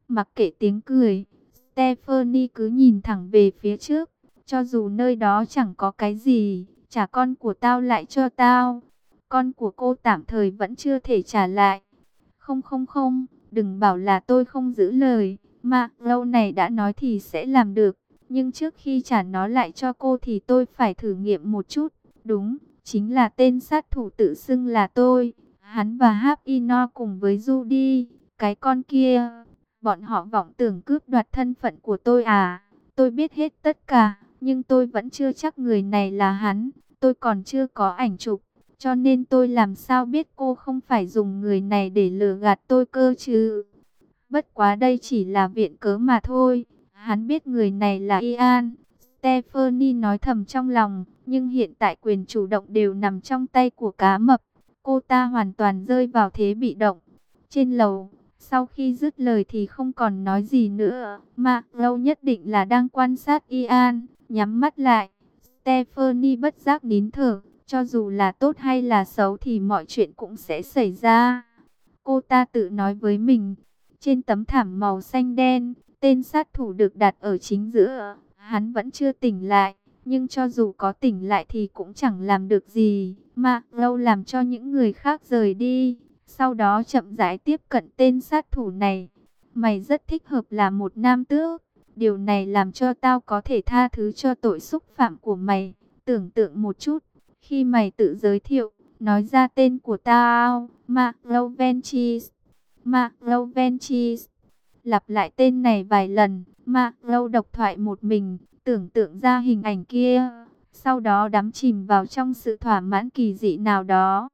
Mặc kệ tiếng cười, Stephanie cứ nhìn thẳng về phía trước. Cho dù nơi đó chẳng có cái gì, trả con của tao lại cho tao. Con của cô tạm thời vẫn chưa thể trả lại. Không không không, đừng bảo là tôi không giữ lời. Mà lâu này đã nói thì sẽ làm được. Nhưng trước khi trả nó lại cho cô thì tôi phải thử nghiệm một chút. Đúng, chính là tên sát thủ tự xưng là tôi. Hắn và Hapino cùng với Judy, cái con kia. Bọn họ vọng tưởng cướp đoạt thân phận của tôi à? Tôi biết hết tất cả, nhưng tôi vẫn chưa chắc người này là hắn. Tôi còn chưa có ảnh chụp, cho nên tôi làm sao biết cô không phải dùng người này để lừa gạt tôi cơ chứ? Bất quá đây chỉ là viện cớ mà thôi. Hắn biết người này là Ian. Stephanie nói thầm trong lòng, nhưng hiện tại quyền chủ động đều nằm trong tay của cá mập. Cô ta hoàn toàn rơi vào thế bị động. Trên lầu, sau khi dứt lời thì không còn nói gì nữa. Mà lâu nhất định là đang quan sát Ian, nhắm mắt lại. Stephanie bất giác nín thở. Cho dù là tốt hay là xấu thì mọi chuyện cũng sẽ xảy ra. Cô ta tự nói với mình. Trên tấm thảm màu xanh đen, tên sát thủ được đặt ở chính giữa. Hắn vẫn chưa tỉnh lại, nhưng cho dù có tỉnh lại thì cũng chẳng làm được gì. Mà lâu làm cho những người khác rời đi, sau đó chậm rãi tiếp cận tên sát thủ này. Mày rất thích hợp là một nam tước. Điều này làm cho tao có thể tha thứ cho tội xúc phạm của mày. Tưởng tượng một chút, khi mày tự giới thiệu, nói ra tên của tao, Mark Lovenchis. Mark Lovenchis. Lặp lại tên này vài lần, Mark Lâu độc thoại một mình, tưởng tượng ra hình ảnh kia, sau đó đắm chìm vào trong sự thỏa mãn kỳ dị nào đó.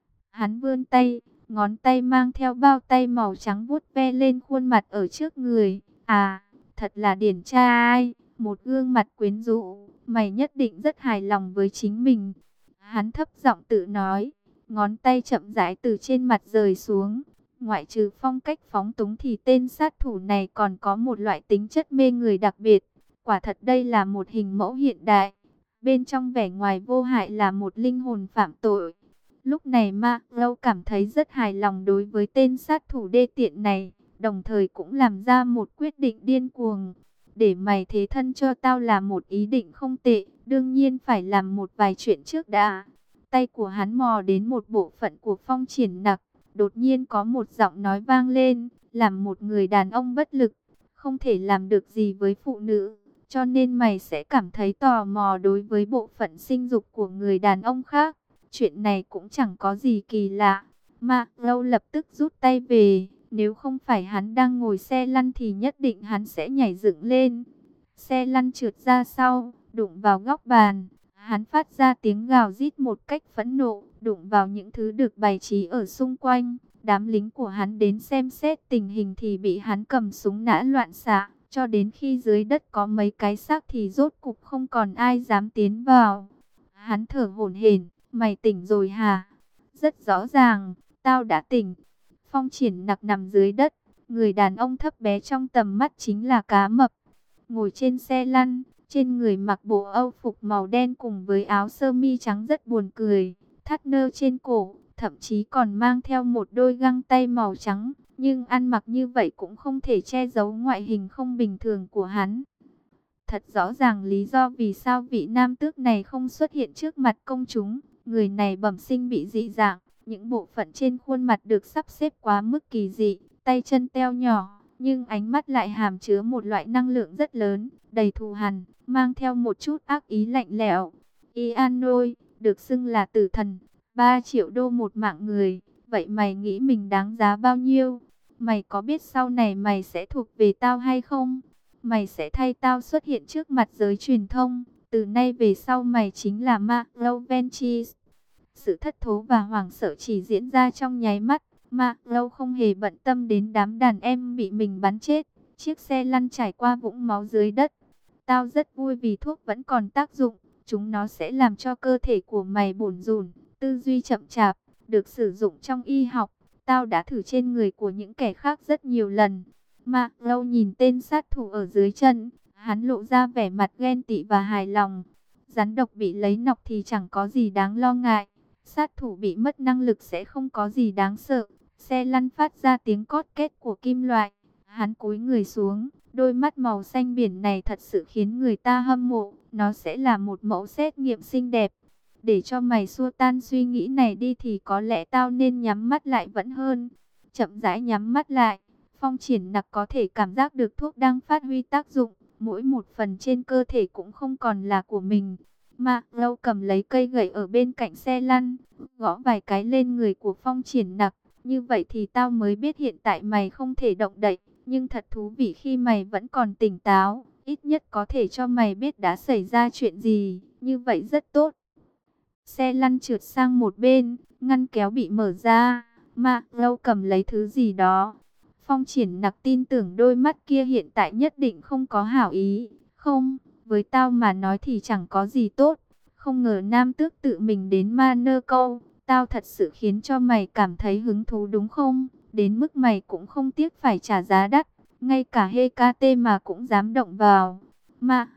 Hắn vươn tay, ngón tay mang theo bao tay màu trắng vuốt ve lên khuôn mặt ở trước người. À, thật là điển trai, một gương mặt quyến rũ, mày nhất định rất hài lòng với chính mình. Hắn thấp giọng tự nói, ngón tay chậm rãi từ trên mặt rời xuống. Ngoại trừ phong cách phóng túng thì tên sát thủ này còn có một loại tính chất mê người đặc biệt. Quả thật đây là một hình mẫu hiện đại. Bên trong vẻ ngoài vô hại là một linh hồn phạm tội. Lúc này Mark Lâu cảm thấy rất hài lòng đối với tên sát thủ đê tiện này. Đồng thời cũng làm ra một quyết định điên cuồng. Để mày thế thân cho tao là một ý định không tệ. Đương nhiên phải làm một vài chuyện trước đã. Tay của hắn mò đến một bộ phận của Phong Triển Nặc. Đột nhiên có một giọng nói vang lên, làm một người đàn ông bất lực, không thể làm được gì với phụ nữ, cho nên mày sẽ cảm thấy tò mò đối với bộ phận sinh dục của người đàn ông khác. Chuyện này cũng chẳng có gì kỳ lạ. Mà Lâu lập tức rút tay về, nếu không phải hắn đang ngồi xe lăn thì nhất định hắn sẽ nhảy dựng lên. Xe lăn trượt ra sau, đụng vào góc bàn. Hắn phát ra tiếng gào rít một cách phẫn nộ, đụng vào những thứ được bày trí ở xung quanh. Đám lính của hắn đến xem xét tình hình thì bị hắn cầm súng nã loạn xạ. Cho đến khi dưới đất có mấy cái xác thì rốt cục không còn ai dám tiến vào. Hắn thở hổn hển, mày tỉnh rồi hả? Rất rõ ràng, tao đã tỉnh. Phong Triển Nặc nằm dưới đất, người đàn ông thấp bé trong tầm mắt chính là cá mập. Ngồi trên xe lăn, trên người mặc bộ âu phục màu đen cùng với áo sơ mi trắng rất buồn cười, thắt nơ trên cổ, thậm chí còn mang theo một đôi găng tay màu trắng, nhưng ăn mặc như vậy cũng không thể che giấu ngoại hình không bình thường của hắn. Thật rõ ràng lý do vì sao vị nam tước này không xuất hiện trước mặt công chúng, người này bẩm sinh bị dị dạng, những bộ phận trên khuôn mặt được sắp xếp quá mức kỳ dị, tay chân teo nhỏ, nhưng ánh mắt lại hàm chứa một loại năng lượng rất lớn, đầy thù hằn, mang theo một chút ác ý lạnh lẽo. Ian ơi, được xưng là tử thần, 3 triệu đô một mạng người, vậy mày nghĩ mình đáng giá bao nhiêu? Mày có biết sau này mày sẽ thuộc về tao hay không? Mày sẽ thay tao xuất hiện trước mặt giới truyền thông, từ nay về sau mày chính là Mark Lovenchis. Sự thất thố và hoảng sợ chỉ diễn ra trong nháy mắt. Mark Lâu không hề bận tâm đến đám đàn em bị mình bắn chết. Chiếc xe lăn trải qua vũng máu dưới đất. Tao rất vui vì thuốc vẫn còn tác dụng. Chúng nó sẽ làm cho cơ thể của mày bủn rủn, tư duy chậm chạp, được sử dụng trong y học. Tao đã thử trên người của những kẻ khác rất nhiều lần. Mark Lâu nhìn tên sát thủ ở dưới chân. Hắn lộ ra vẻ mặt ghen tị và hài lòng. Rắn độc bị lấy nọc thì chẳng có gì đáng lo ngại. Sát thủ bị mất năng lực sẽ không có gì đáng sợ. Xe lăn phát ra tiếng cót két của kim loại. Hắn cúi người xuống, đôi mắt màu xanh biển này thật sự khiến người ta hâm mộ. Nó sẽ là một mẫu xét nghiệm xinh đẹp. Để cho mày xua tan suy nghĩ này đi thì có lẽ tao nên nhắm mắt lại vẫn hơn. Chậm rãi nhắm mắt lại, Phong Triển Nặc có thể cảm giác được thuốc đang phát huy tác dụng. Mỗi một phần trên cơ thể cũng không còn là của mình. Mà Lâu cầm lấy cây gậy ở bên cạnh xe lăn, gõ vài cái lên người của Phong Triển Nặc. Như vậy thì tao mới biết hiện tại mày không thể động đậy. Nhưng thật thú vị khi mày vẫn còn tỉnh táo. Ít nhất có thể cho mày biết đã xảy ra chuyện gì. Như vậy rất tốt. Xe lăn trượt sang một bên, ngăn kéo bị mở ra. Mà Lâu cầm lấy thứ gì đó. Phong Triển Nặc tin tưởng đôi mắt kia hiện tại nhất định không có hảo ý. Không, với tao mà nói thì chẳng có gì tốt. Không ngờ Nam Tước tự mình đến Ma Nơ Câu. Tao thật sự khiến cho mày cảm thấy hứng thú đúng không? Đến mức mày cũng không tiếc phải trả giá đắt. Ngay cả Hecate mà cũng dám động vào. Mà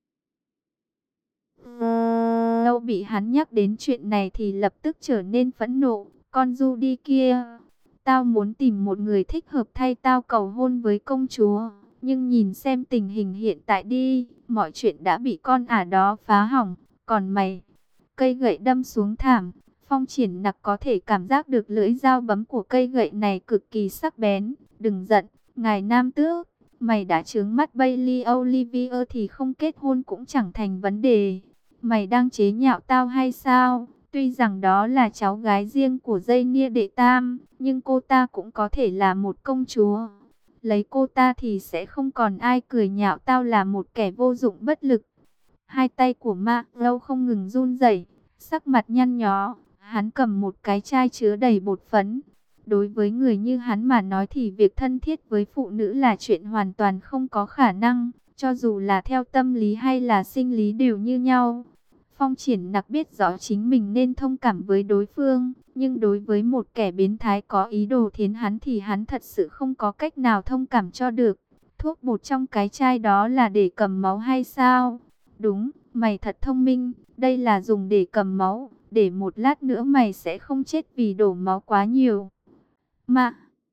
Lâu bị hắn nhắc đến chuyện này thì lập tức trở nên phẫn nộ. Con Judy kia, tao muốn tìm một người thích hợp thay tao cầu hôn với công chúa. Nhưng nhìn xem tình hình hiện tại đi, mọi chuyện đã bị con ả đó phá hỏng. Còn mày, cây gậy đâm xuống thảm. Phong Triển Nặc có thể cảm giác được lưỡi dao bấm của cây gậy này cực kỳ sắc bén. Đừng giận, ngài Nam Tước, mày đã trướng mắt Bailey Olivier thì không kết hôn cũng chẳng thành vấn đề. Mày đang chế nhạo tao hay sao? Tuy rằng đó là cháu gái riêng của dây nia đệ tam, nhưng cô ta cũng có thể là một công chúa. Lấy cô ta thì sẽ không còn ai cười nhạo tao là một kẻ vô dụng bất lực. Hai tay của Ma Lâu không ngừng run rẩy, sắc mặt nhăn nhó. Hắn cầm một cái chai chứa đầy bột phấn. Đối với người như hắn mà nói thì việc thân thiết với phụ nữ là chuyện hoàn toàn không có khả năng. Cho dù là theo tâm lý hay là sinh lý đều như nhau. Phong Triển Nặc biết rõ chính mình nên thông cảm với đối phương. Nhưng đối với một kẻ biến thái có ý đồ thiến hắn thì hắn thật sự không có cách nào thông cảm cho được. Thuốc bột trong cái chai đó là để cầm máu hay sao? Đúng, mày thật thông minh. Đây là dùng để cầm máu. Để một lát nữa mày sẽ không chết vì đổ máu quá nhiều. Mà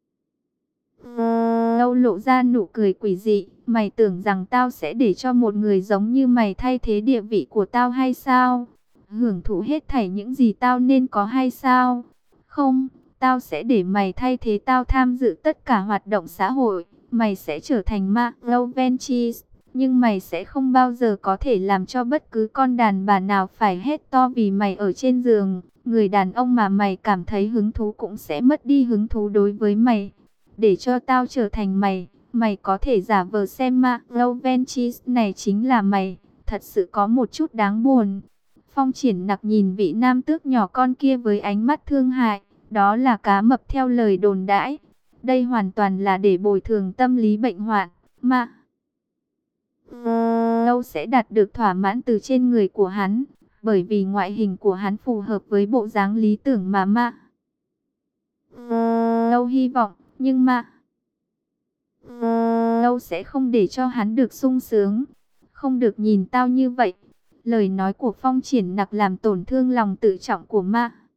Lâu lộ ra nụ cười quỷ dị. Mày tưởng rằng tao sẽ để cho một người giống như mày thay thế địa vị của tao hay sao? Hưởng thụ hết thảy những gì tao nên có hay sao? Không, tao sẽ để mày thay thế tao tham dự tất cả hoạt động xã hội. Mày sẽ trở thành Ma Lâu Ventures. Nhưng mày sẽ không bao giờ có thể làm cho bất cứ con đàn bà nào phải hét to vì mày ở trên giường. Người đàn ông mà mày cảm thấy hứng thú cũng sẽ mất đi hứng thú đối với mày. Để cho tao trở thành mày, mày có thể giả vờ xem Ma Lâu Ventures này chính là mày. Thật sự có một chút đáng buồn. Phong Triển Nặc nhìn vị nam tước nhỏ con kia với ánh mắt thương hại. Đó là cá mập theo lời đồn đãi. Đây hoàn toàn là để bồi thường tâm lý bệnh hoạn. Mà Lâu sẽ đạt được thỏa mãn từ trên người của hắn. Bởi vì ngoại hình của hắn phù hợp với bộ dáng lý tưởng mà Lâu hy vọng. Nhưng mà Lâu sẽ không để cho hắn được sung sướng. Không được nhìn tao như vậy. Lời nói của Phong Triển Nặc làm tổn thương lòng tự trọng của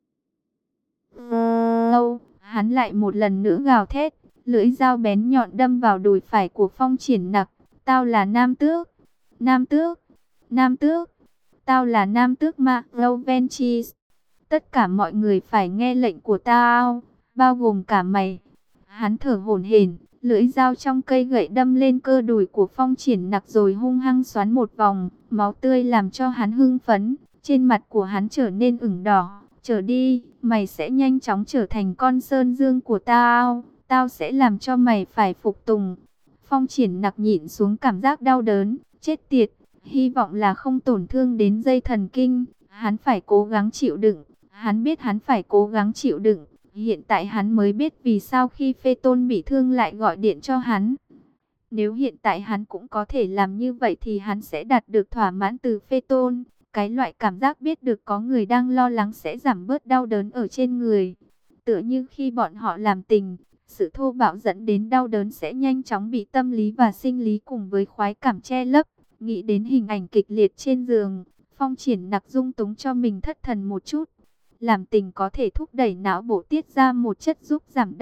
Lâu. Hắn lại một lần nữa gào thét. Lưỡi dao bén nhọn đâm vào đùi phải của Phong Triển Nặc. Tao là Nam Tước. Nam Tước. Nam Tước. Tao là Nam Tước Ma Lâu Ventures. Tất cả mọi người phải nghe lệnh của tao. Bao gồm cả mày. Hắn thở hổn hển, lưỡi dao trong cây gậy đâm lên cơ đùi của Phong Triển Nặc rồi hung hăng xoắn một vòng. Máu tươi làm cho hắn hưng phấn. Trên mặt của hắn trở nên ửng đỏ. Trở đi, mày sẽ nhanh chóng trở thành con sơn dương của tao. Tao sẽ làm cho mày phải phục tùng. Phong Triển Nặc nhịn xuống cảm giác đau đớn. Chết tiệt, hy vọng là không tổn thương đến dây thần kinh. Hắn phải cố gắng chịu đựng. Hắn biết hắn phải cố gắng chịu đựng. Hiện tại hắn mới biết vì sao khi Phê Tôn bị thương lại gọi điện cho hắn. Nếu hiện tại hắn cũng có thể làm như vậy thì hắn sẽ đạt được thỏa mãn từ Phê Tôn. Cái loại cảm giác biết được có người đang lo lắng sẽ giảm bớt đau đớn ở trên người. Tựa như khi bọn họ làm tình, sự thô bạo dẫn đến đau đớn sẽ nhanh chóng bị tâm lý và sinh lý cùng với khoái cảm che lấp. Nghĩ đến hình ảnh kịch liệt trên giường, Phong Triển Nặc dung túng cho mình thất thần một chút. Làm tình có thể thúc đẩy não bộ tiết ra một chất giúp giảm đau,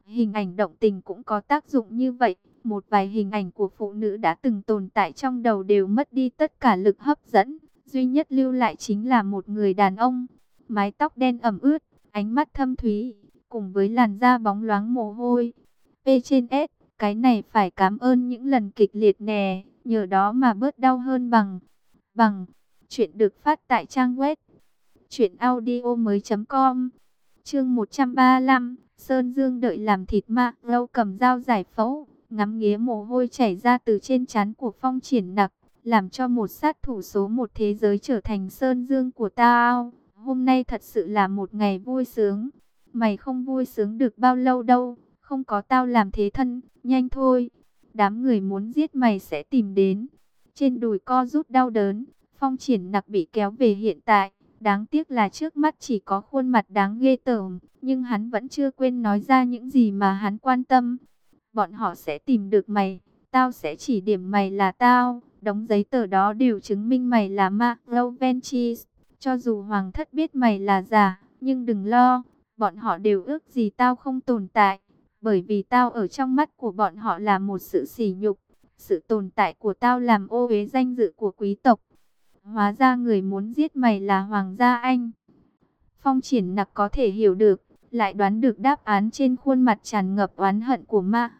Hình ảnh động tình cũng có tác dụng như vậy. Một vài hình ảnh của phụ nữ đã từng tồn tại trong đầu đều mất đi tất cả lực hấp dẫn. Duy nhất lưu lại chính là một người đàn ông. Mái tóc đen ẩm ướt, ánh mắt thâm thúy, cùng với làn da bóng loáng mồ hôi. P trên S, cái này phải cảm ơn những lần kịch liệt nè, nhờ đó mà bớt đau hơn bằng. Chuyện được phát tại trang web truyệnaudiomoi.com. Chương 135, Sơn Dương đợi làm thịt ma. Lâu cầm dao giải phẫu, ngắm nghía mồ hôi chảy ra từ trên trán của Phong Triển Nặc, làm cho một sát thủ số một thế giới trở thành Sơn Dương của tao. Hôm nay thật sự là một ngày vui sướng. Mày không vui sướng được bao lâu đâu, không có tao làm thế thân, nhanh thôi. Đám người muốn giết mày sẽ tìm đến. Trên đùi co rút đau đớn, Phong Triển Nặc bị kéo về hiện tại. Đáng tiếc là trước mắt chỉ có khuôn mặt đáng ghê tởm, nhưng hắn vẫn chưa quên nói ra những gì mà hắn quan tâm. Bọn họ sẽ tìm được mày, tao sẽ chỉ điểm mày là tao. Đống giấy tờ đó đều chứng minh mày là Ma Lovenchis. Cho dù Hoàng thất biết mày là giả, nhưng đừng lo, bọn họ đều ước gì tao không tồn tại. Bởi vì tao ở trong mắt của bọn họ là một sự sỉ nhục. Sự tồn tại của tao làm ô uế danh dự của quý tộc. Hóa ra người muốn giết mày là Hoàng gia Anh. Phong Triển Nặc có thể hiểu được, lại đoán được đáp án trên khuôn mặt tràn ngập oán hận của Ma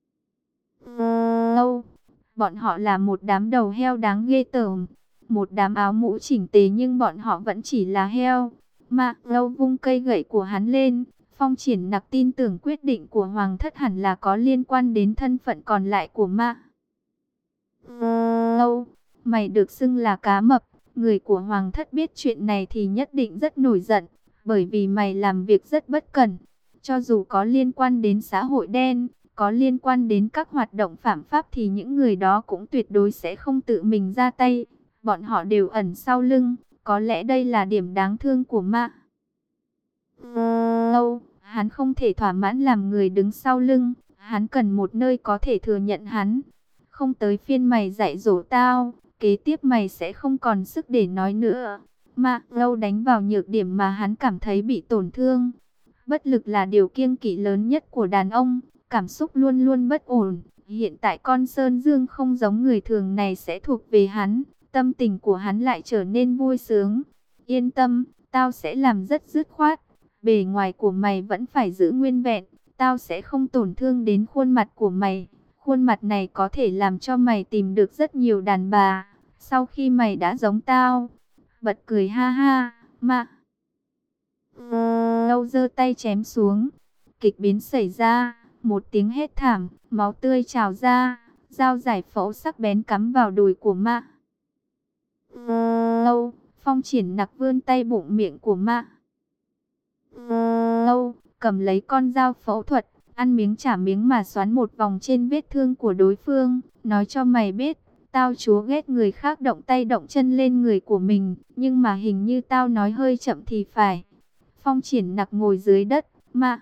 Lâu. Bọn họ là một đám đầu heo đáng ghê tởm, một đám áo mũ chỉnh tề nhưng bọn họ vẫn chỉ là heo. Ma Lâu vung cây gậy của hắn lên. Phong Triển Nặc tin tưởng quyết định của Hoàng thất hẳn là có liên quan đến thân phận còn lại của Ma Lâu. Mày được xưng là cá mập, người của Hoàng thất biết chuyện này thì nhất định rất nổi giận, bởi vì mày làm việc rất bất cẩn. Cho dù có liên quan đến xã hội đen, có liên quan đến các hoạt động phạm pháp thì những người đó cũng tuyệt đối sẽ không tự mình ra tay. Bọn họ đều ẩn sau lưng, có lẽ đây là điểm đáng thương của Ma Lâu. Hắn không thể thỏa mãn làm người đứng sau lưng, hắn cần một nơi có thể thừa nhận hắn. Không tới phiên mày dạy dỗ tao, kế tiếp mày sẽ không còn sức để nói nữa. Ma Lâu đánh vào nhược điểm mà hắn cảm thấy bị tổn thương. Bất lực là điều kiêng kỵ lớn nhất của đàn ông, cảm xúc luôn luôn bất ổn. Hiện tại con Sơn Dương không giống người thường này sẽ thuộc về hắn, tâm tình của hắn lại trở nên vui sướng. Yên tâm, tao sẽ làm rất dứt khoát. Bề ngoài của mày vẫn phải giữ nguyên vẹn, tao sẽ không tổn thương đến khuôn mặt của mày. Khuôn mặt này có thể làm cho mày tìm được rất nhiều đàn bà, sau khi mày đã giống tao. Bật cười ha ha, Ma Lâu giơ tay chém xuống. Kịch biến xảy ra, một tiếng hét thảm, máu tươi trào ra, dao giải phẫu sắc bén cắm vào đùi của Ma Lâu. Phong Triển Nặc vươn tay bụng miệng của Ma Lâu, cầm lấy con dao phẫu thuật, ăn miếng trả miếng mà xoắn một vòng trên vết thương của đối phương. Nói cho mày biết, tao chúa ghét người khác động tay động chân lên người của mình, nhưng mà hình như tao nói hơi chậm thì phải. Phong Triển Nặc ngồi dưới đất, Ma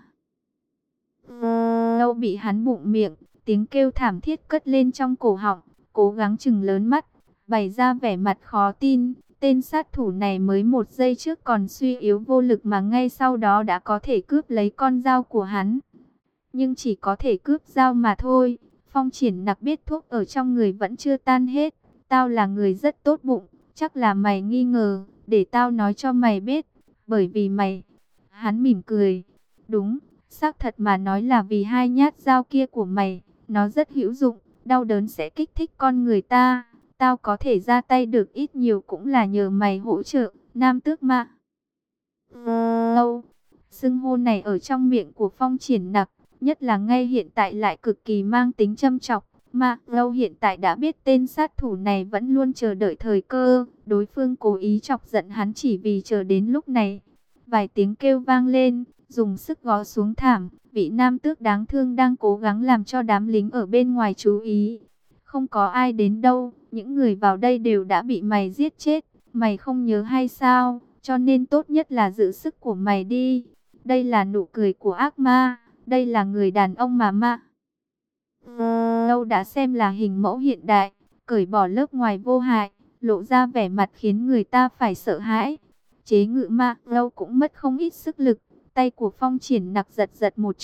Lâu bị hắn bụng miệng, tiếng kêu thảm thiết cất lên trong cổ họng, cố gắng chừng lớn mắt, bày ra vẻ mặt khó tin. Tên sát thủ này mới một giây trước còn suy yếu vô lực mà ngay sau đó đã có thể cướp lấy con dao của hắn. Nhưng chỉ có thể cướp dao mà thôi. Phong Triển Nặc biết thuốc ở trong người vẫn chưa tan hết. Tao là người rất tốt bụng, chắc là mày nghi ngờ, để tao nói cho mày biết. Bởi vì mày... Hắn mỉm cười. Đúng, xác thật mà nói là vì hai nhát dao kia của mày. Nó rất hữu dụng, đau đớn sẽ kích thích con người ta. Tao có thể ra tay được ít nhiều cũng là nhờ mày hỗ trợ. Nam tước Ma Lâu. Xưng hô này ở trong miệng của Phong Triển Nặc, nhất là ngay hiện tại lại cực kỳ mang tính châm chọc. Ma Lâu hiện tại đã biết tên sát thủ này vẫn luôn chờ đợi thời cơ. Đối phương cố ý chọc giận hắn chỉ vì chờ đến lúc này. Vài tiếng kêu vang lên, dùng sức gõ xuống thảm. Vị nam tước đáng thương đang cố gắng làm cho đám lính ở bên ngoài chú ý. Không có ai đến đâu, những người vào đây đều đã bị mày giết chết. Mày không nhớ hay sao? Cho nên tốt nhất là giữ sức của mày đi. Đây là nụ cười của ác ma. Đây là người đàn ông mà Ma Lâu đã xem là hình mẫu hiện đại. Cởi bỏ lớp ngoài vô hại, lộ ra vẻ mặt khiến người ta phải sợ hãi. Chế ngự Ma Lâu cũng mất không ít sức lực. Tay của Phong Triển Nặc giật giật một chút.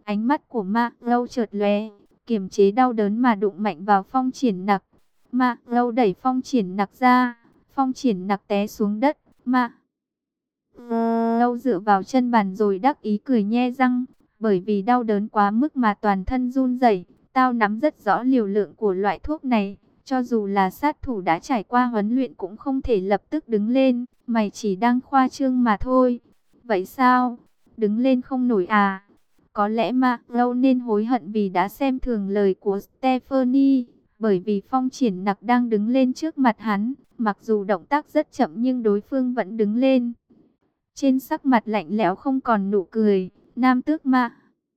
Ánh mắt của Ma Lâu chợt lóe, kiềm chế đau đớn mà đụng mạnh vào Phong Triển Nặc. Ma Lâu đẩy Phong Triển Nặc ra, Phong Triển Nặc té xuống đất. Ma Lâu dựa vào chân bàn rồi đắc ý cười nhe răng, bởi vì đau đớn quá mức mà toàn thân run rẩy. Tao nắm rất rõ liều lượng của loại thuốc này, cho dù là sát thủ đã trải qua huấn luyện cũng không thể lập tức đứng lên. Mày chỉ đang khoa trương mà thôi. Vậy sao? Đứng lên không nổi à? Có lẽ Ma Lâu nên hối hận vì đã xem thường lời của Stephanie, bởi vì Phong Triển Nặc đang đứng lên trước mặt hắn, mặc dù động tác rất chậm nhưng đối phương vẫn đứng lên. Trên sắc mặt lạnh lẽo không còn nụ cười. Nam tước Ma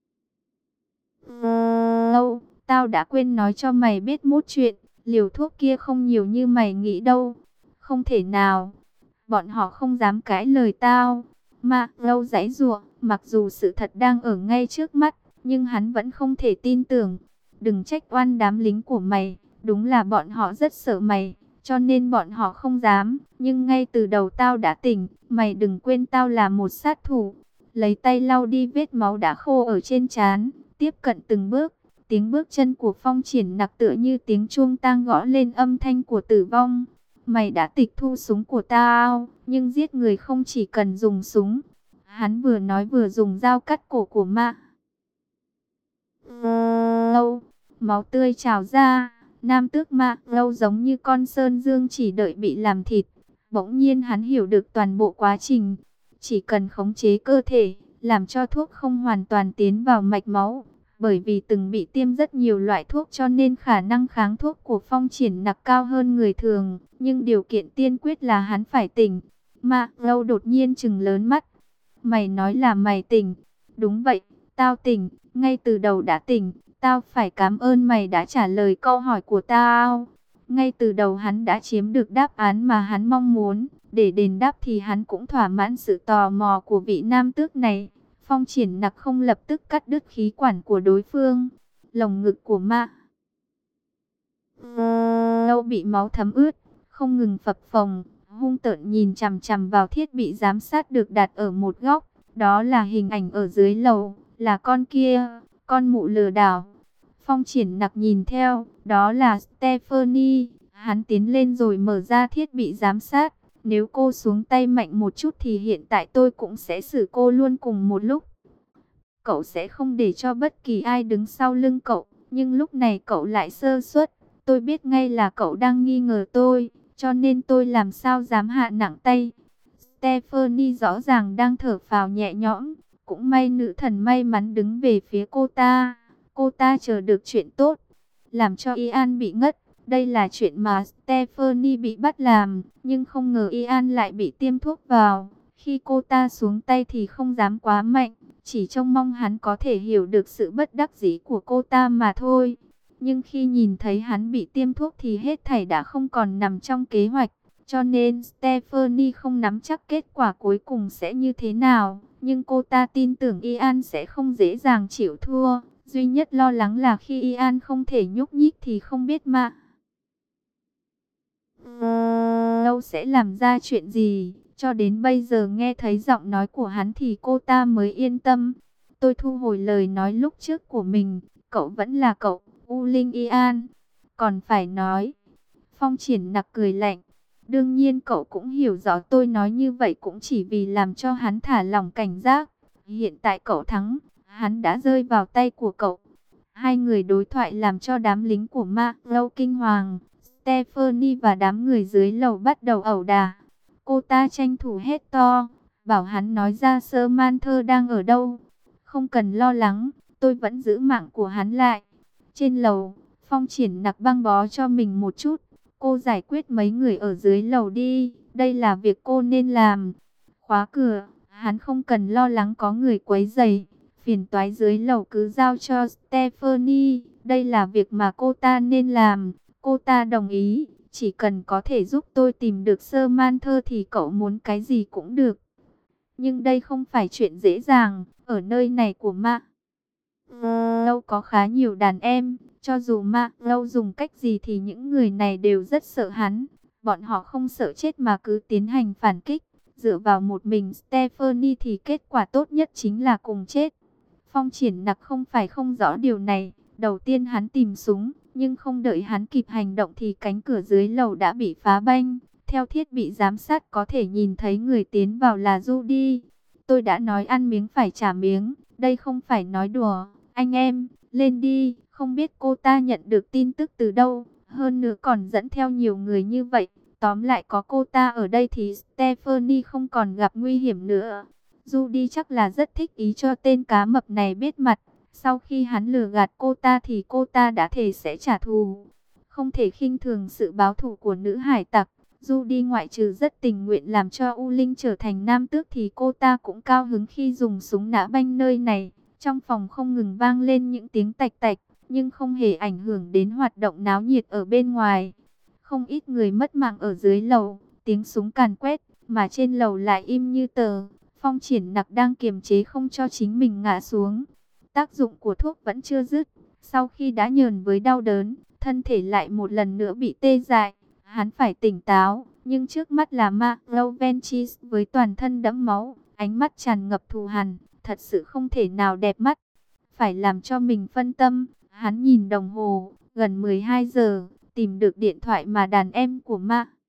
Lâu, tao đã quên nói cho mày biết một chuyện, liều thuốc kia không nhiều như mày nghĩ đâu. Không thể nào, bọn họ không dám cãi lời tao. Ma Lâu giãy giụa, mặc dù sự thật đang ở ngay trước mắt, nhưng hắn vẫn không thể tin tưởng. Đừng trách oan đám lính của mày, đúng là bọn họ rất sợ mày, cho nên bọn họ không dám. Nhưng ngay từ đầu tao đã tỉnh, mày đừng quên tao là một sát thủ. Lấy tay lau đi vết máu đã khô ở trên trán, tiếp cận từng bước. Tiếng bước chân của Phong Triển Nặc tựa như tiếng chuông tang gõ lên âm thanh của tử vong. Mày đã tịch thu súng của tao, nhưng giết người không chỉ cần dùng súng. Hắn vừa nói vừa dùng dao cắt cổ của Ma Lâu. Máu tươi trào ra. Nam tước Ma Lâu giống như con sơn dương chỉ đợi bị làm thịt. Bỗng nhiên hắn hiểu được toàn bộ quá trình. Chỉ cần khống chế cơ thể, làm cho thuốc không hoàn toàn tiến vào mạch máu. Bởi vì từng bị tiêm rất nhiều loại thuốc cho nên khả năng kháng thuốc của Phong Triển Nặc cao hơn người thường. Nhưng điều kiện tiên quyết là hắn phải tỉnh. Ma Lâu đột nhiên trừng lớn mắt. Mày nói là mày tỉnh? Đúng vậy, tao tỉnh, ngay từ đầu đã tỉnh. Tao phải cảm ơn mày đã trả lời câu hỏi của tao. Ngay từ đầu hắn đã chiếm được đáp án mà hắn mong muốn. Để đền đáp thì hắn cũng thỏa mãn sự tò mò của vị nam tước này. Phong Triển Nặc không lập tức cắt đứt khí quản của đối phương. Lồng ngực của Ma Lâu bị máu thấm ướt, không ngừng phập phồng, hung tợn nhìn chằm chằm vào thiết bị giám sát được đặt ở một góc. Đó là hình ảnh ở dưới lầu, là con kia, con mụ lừa đảo. Phong Triển Nặc nhìn theo, đó là Stephanie. Hắn tiến lên rồi mở ra thiết bị giám sát. Nếu cô xuống tay mạnh một chút thì hiện tại tôi cũng sẽ xử cô luôn cùng một lúc. Cậu sẽ không để cho bất kỳ ai đứng sau lưng cậu, nhưng lúc này cậu lại sơ suất. Tôi biết ngay là cậu đang nghi ngờ tôi, cho nên tôi làm sao dám hạ nặng tay. Stephanie rõ ràng đang thở phào nhẹ nhõm, cũng may nữ thần may mắn đứng về phía cô ta. Cô ta chờ được chuyện tốt, làm cho Ian bị ngất. Đây là chuyện mà Stephanie bị bắt làm, nhưng không ngờ Ian lại bị tiêm thuốc vào. Khi cô ta xuống tay thì không dám quá mạnh, chỉ trông mong hắn có thể hiểu được sự bất đắc dĩ của cô ta mà thôi. Nhưng khi nhìn thấy hắn bị tiêm thuốc thì hết thảy đã không còn nằm trong kế hoạch. Cho nên Stephanie không nắm chắc kết quả cuối cùng sẽ như thế nào. Nhưng cô ta tin tưởng Ian sẽ không dễ dàng chịu thua. Duy nhất lo lắng là khi Ian không thể nhúc nhích thì không biết Ma Lâu sẽ làm ra chuyện gì. Cho đến bây giờ nghe thấy giọng nói của hắn thì cô ta mới yên tâm. Tôi thu hồi lời nói lúc trước của mình. Cậu vẫn là cậu, U Linh Ian. Còn phải nói. Phong Triển Nặc cười lạnh. Đương nhiên cậu cũng hiểu rõ tôi nói như vậy cũng chỉ vì làm cho hắn thả lỏng cảnh giác. Hiện tại cậu thắng, hắn đã rơi vào tay của cậu. Hai người đối thoại làm cho đám lính của Ma Lâu kinh hoàng. Stephanie và đám người dưới lầu bắt đầu ẩu đả. Cô ta tranh thủ hét to, bảo hắn nói ra Samantha đang ở đâu. Không cần lo lắng, tôi vẫn giữ mạng của hắn lại. Trên lầu, Phong Triển Nặc băng bó cho mình một chút. Cô giải quyết mấy người ở dưới lầu đi, đây là việc cô nên làm. Khóa cửa, hắn không cần lo lắng có người quấy rầy. Phiền toái dưới lầu cứ giao cho Stephanie, đây là việc mà cô ta nên làm. Cô ta đồng ý, chỉ cần có thể giúp tôi tìm được Samantha thì cậu muốn cái gì cũng được. Nhưng đây không phải chuyện dễ dàng, ở nơi này của Ma Lâu có khá nhiều đàn em, cho dù Ma Lâu dùng cách gì thì những người này đều rất sợ hắn. Bọn họ không sợ chết mà cứ tiến hành phản kích, dựa vào một mình Stephanie thì kết quả tốt nhất chính là cùng chết. Phong Triển Nặc không phải không rõ điều này. Đầu tiên hắn tìm súng, nhưng không đợi hắn kịp hành động thì cánh cửa dưới lầu đã bị phá banh. Theo thiết bị giám sát có thể nhìn thấy người tiến vào là Judy. Tôi đã nói ăn miếng phải trả miếng, đây không phải nói đùa. Anh em, lên đi, không biết cô ta nhận được tin tức từ đâu, hơn nữa còn dẫn theo nhiều người như vậy. Tóm lại có cô ta ở đây thì Stephanie không còn gặp nguy hiểm nữa. Judy chắc là rất thích ý cho tên cá mập này biết mặt. Sau khi hắn lừa gạt cô ta thì cô ta đã thề sẽ trả thù. Không thể khinh thường sự báo thù của nữ hải tặc. Judy ngoại trừ rất tình nguyện làm cho U Linh trở thành nam tước thì cô ta cũng cao hứng khi dùng súng nã banh nơi này. Trong phòng không ngừng vang lên những tiếng tạch tạch, nhưng không hề ảnh hưởng đến hoạt động náo nhiệt ở bên ngoài. Không ít người mất mạng ở dưới lầu, tiếng súng càn quét, mà trên lầu lại im như tờ. Phong Triển Nặc đang kiềm chế không cho chính mình ngã xuống. Tác dụng của thuốc vẫn chưa dứt. Sau khi đã nhờn với đau đớn, thân thể lại một lần nữa bị tê dại. Hắn phải tỉnh táo, nhưng trước mắt là Marlowe Ventris với toàn thân đẫm máu, ánh mắt tràn ngập thù hằn, thật sự không thể nào đẹp mắt. Phải làm cho mình phân tâm, hắn nhìn đồng hồ, gần 12 giờ, tìm được điện thoại mà đàn em của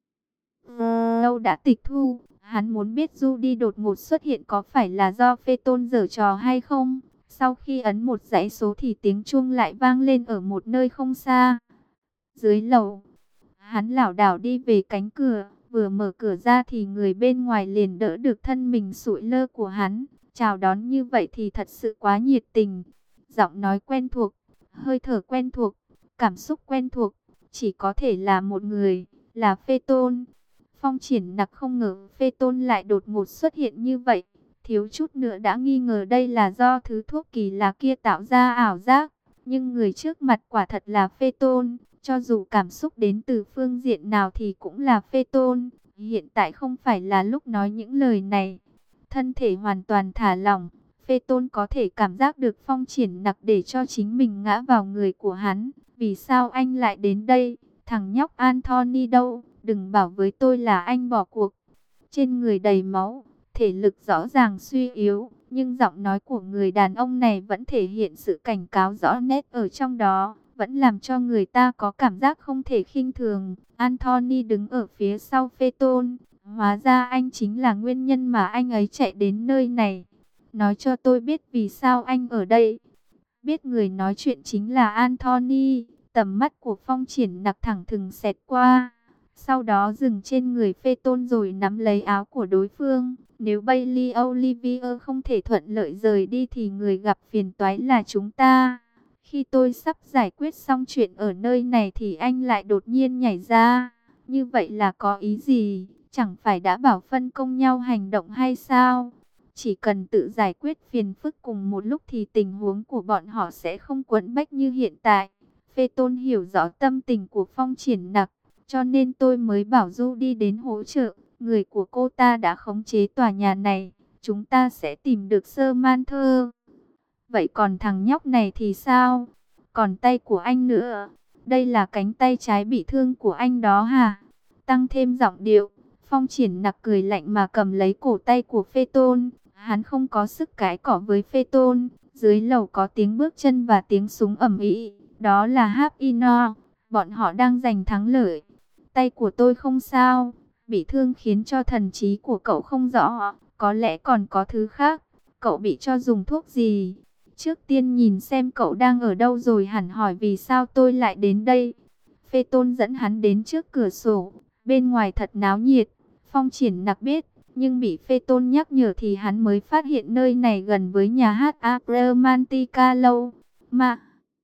Marlowe đã tịch thu. Hắn muốn biết Judy đột ngột xuất hiện có phải là do Phê Tôn giở trò hay không. Sau khi ấn một dãy số thì tiếng chuông lại vang lên ở một nơi không xa. Dưới lầu, hắn lảo đảo đi về cánh cửa, vừa mở cửa ra thì người bên ngoài liền đỡ được thân mình sụi lơ của hắn. Chào đón như vậy thì thật sự quá nhiệt tình. Giọng nói quen thuộc, hơi thở quen thuộc, cảm xúc quen thuộc, chỉ có thể là một người, là Phê Tôn. Phong Triển Nặc không ngờ Phê Tôn lại đột ngột xuất hiện như vậy. Thiếu chút nữa đã nghi ngờ đây là do thứ thuốc kỳ lạ kia tạo ra ảo giác. Nhưng người trước mặt quả thật là Phê Tôn. Cho dù cảm xúc đến từ phương diện nào thì cũng là Phê Tôn. Hiện tại không phải là lúc nói những lời này. Thân thể hoàn toàn thả lỏng. Phê Tôn có thể cảm giác được Phong Triển Nặc để cho chính mình ngã vào người của hắn. Vì sao anh lại đến đây? Thằng nhóc Anthony đâu? Đừng bảo với tôi là anh bỏ cuộc. Trên người đầy máu, thể lực rõ ràng suy yếu, nhưng giọng nói của người đàn ông này vẫn thể hiện sự cảnh cáo rõ nét ở trong đó, vẫn làm cho người ta có cảm giác không thể khinh thường. Anthony đứng ở phía sau Phê Tôn, hóa ra anh chính là nguyên nhân mà anh ấy chạy đến nơi này. Nói cho tôi biết vì sao anh ở đây. Biết người nói chuyện chính là Anthony, tầm mắt của Phong Triển Nặc thẳng thừng xẹt qua. Sau đó dừng trên người Phê Tôn rồi nắm lấy áo của đối phương. Nếu Bailey Olivier không thể thuận lợi rời đi thì người gặp phiền toái là chúng ta. Khi tôi sắp giải quyết xong chuyện ở nơi này thì anh lại đột nhiên nhảy ra. Như vậy là có ý gì? Chẳng phải đã bảo phân công nhau hành động hay sao? Chỉ cần tự giải quyết phiền phức cùng một lúc thì tình huống của bọn họ sẽ không quẫn bách như hiện tại. Phê Tôn hiểu rõ tâm tình của Phong Triển Nặc, cho nên tôi mới bảo Du đi đến hỗ trợ. Người của cô ta đã khống chế tòa nhà này, chúng ta sẽ tìm được Sơ Man Thơ. Vậy còn thằng nhóc này thì sao? Còn tay của anh nữa, đây là cánh tay trái bị thương của anh đó hả? Tăng thêm giọng điệu, Phong Triển Nặc cười lạnh mà cầm lấy cổ tay của Phê Tôn. Hắn không có sức cãi cọ với Phê Tôn. Dưới lầu có tiếng bước chân và tiếng súng ầm ĩ. Đó là Happy No. Bọn họ đang giành thắng lợi. Tay của tôi không sao. Bị thương khiến cho thần trí của cậu không rõ. Có lẽ còn có thứ khác. Cậu bị cho dùng thuốc gì? Trước tiên nhìn xem cậu đang ở đâu rồi hẳn hỏi vì sao tôi lại đến đây. Phê Tôn dẫn hắn đến trước cửa sổ. Bên ngoài thật náo nhiệt. Phong Triển Nặc biết. Nhưng bị Phê Tôn nhắc nhở thì hắn mới phát hiện nơi này gần với nhà hát Abramantica lâu. Mà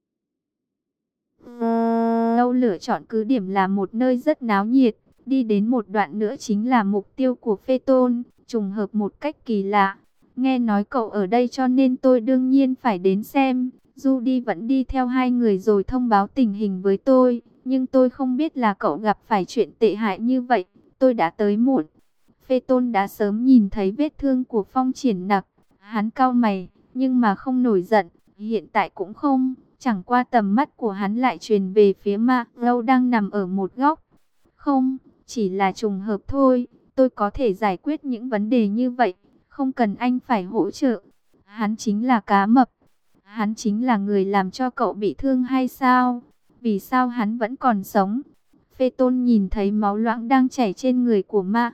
lâu lựa chọn cứ điểm là một nơi rất náo nhiệt. Đi đến một đoạn nữa chính là mục tiêu của Phê Tôn. Trùng hợp một cách kỳ lạ. Nghe nói cậu ở đây cho nên tôi đương nhiên phải đến xem. Judy vẫn đi theo hai người rồi thông báo tình hình với tôi. Nhưng tôi không biết là cậu gặp phải chuyện tệ hại như vậy. Tôi đã tới muộn. Phê Tôn đã sớm nhìn thấy vết thương của Phong Triển Nặc. Hắn cau mày, nhưng mà không nổi giận. Hiện tại cũng không. Chẳng qua tầm mắt của hắn lại truyền về phía Marlowe đang nằm ở một góc. Không, chỉ là trùng hợp thôi. Tôi có thể giải quyết những vấn đề như vậy. Không cần anh phải hỗ trợ. Hắn chính là cá mập. Hắn chính là người làm cho cậu bị thương hay sao? Vì sao hắn vẫn còn sống? Phê Tôn nhìn thấy máu loãng đang chảy trên người của Ma